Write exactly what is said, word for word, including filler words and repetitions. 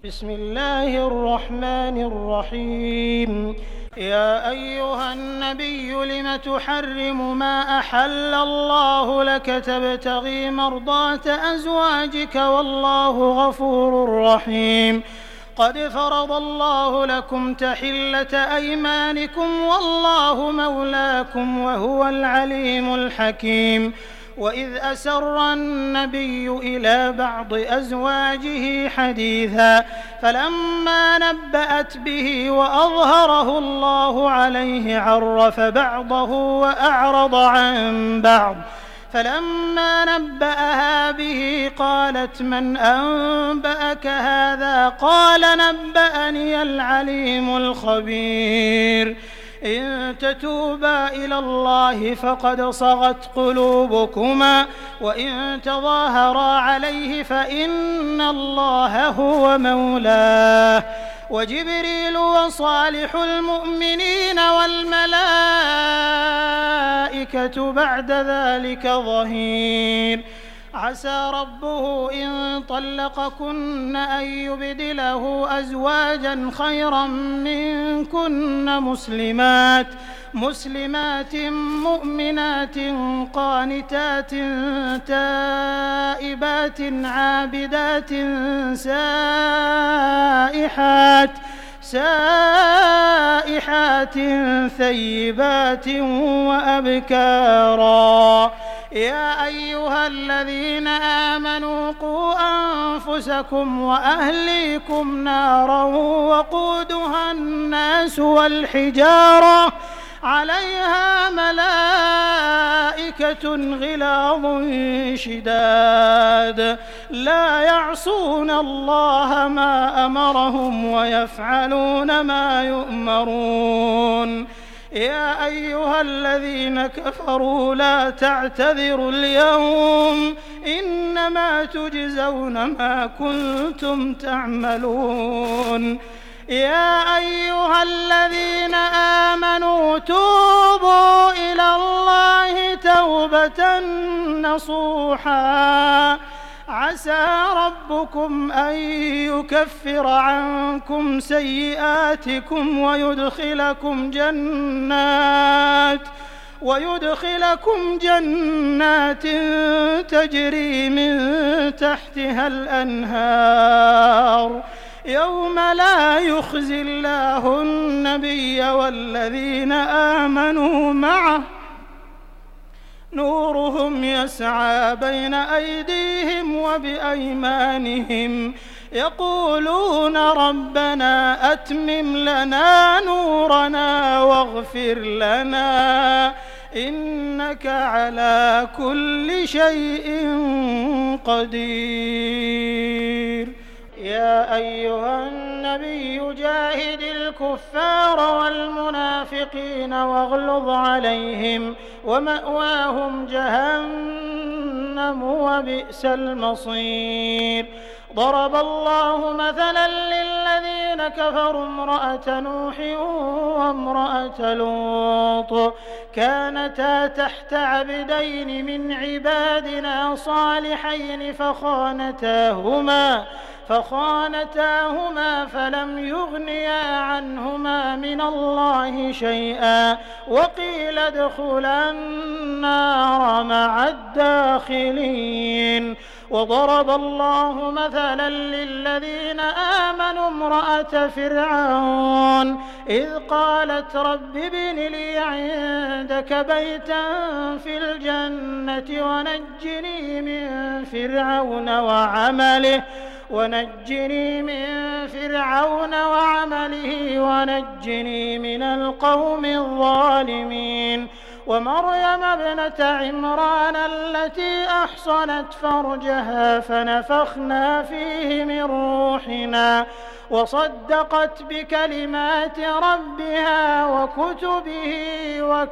بسم الله الرحمن الرحيم. يا أيها النبي لم تحرم ما أحل الله لك تبتغي مرضات أزواجك والله غفور رحيم. قد فرض الله لكم تحلة أيمانكم والله مولاكم وهو العليم الحكيم. وإذ أسر النبي إلى بعض أزواجه حديثا فلما نبأت به وأظهره الله عليه عرف بعضه وأعرض عن بعض فلما نبأها به قالت من أنبأك هذا قال نبأني العليم الخبير. إن تتوبا إلى الله فقد صغت قلوبكما وإن تظاهرا عليه فإن الله هو مولاه وجبريل وصالح المؤمنين والملائكة بعد ذلك ظهير. عسى ربه إن طلقكن أن يبدله أزواجا خيرا منكن مسلمات مسلمات مؤمنات قانتات تائبات عابدات سائحات سائحات ثيبات وأبكارا. يا أيها الذين آمنوا قوا أنفسكم وأهليكم نارا وقودها الناس والحجارة عليها ملائكة غلاظ شداد لا يعصون الله ما أمرهم ويفعلون ما يؤمرون. يا أيها الذين كفروا لا تعتذروا اليوم إنما تجزون ما كنتم تعملون. يا أيها الذين آمنوا توبوا إلى الله توبة نصوحا عسى ربكم أن يكفر عنكم سيئاتكم ويدخلكم جنات ويدخلكم جنات تجري من تحتها الأنهار يوم لا يخزي الله النبي والذين آمنوا معه نورهم يسعى بين أيديهم وبأيمانهم يقولون ربنا أتمم لنا نورنا واغفر لنا إنك على كل شيء قدير. يا أيها النبي جاهد الكفار والمنافقين واغلظ عليهم ومأواهم جهنم وبئس المصير. ضرب الله مثلا للذين كفروا امرأة نوح وامرأة لوط كانتا تحت عبدين من عبادنا صالحين فخانتاهما فخانتاهما فلم يغنيا عنهما من الله شيئا وقيل ادخلا النار مع الداخلين. وضرب الله مثلا للذين آمنوا امرأة فرعون إذ قالت رب ابن لي عندك بيتا في الجنة ونجني من فرعون وعمله ونجني من فرعون وعمله ونجني من القوم الظالمين. ومريم ابنة عمران التي أحصنت فرجها فنفخنا فيه من روحنا وصدقت بكلمات ربها وكتبه وكانت من القانتين.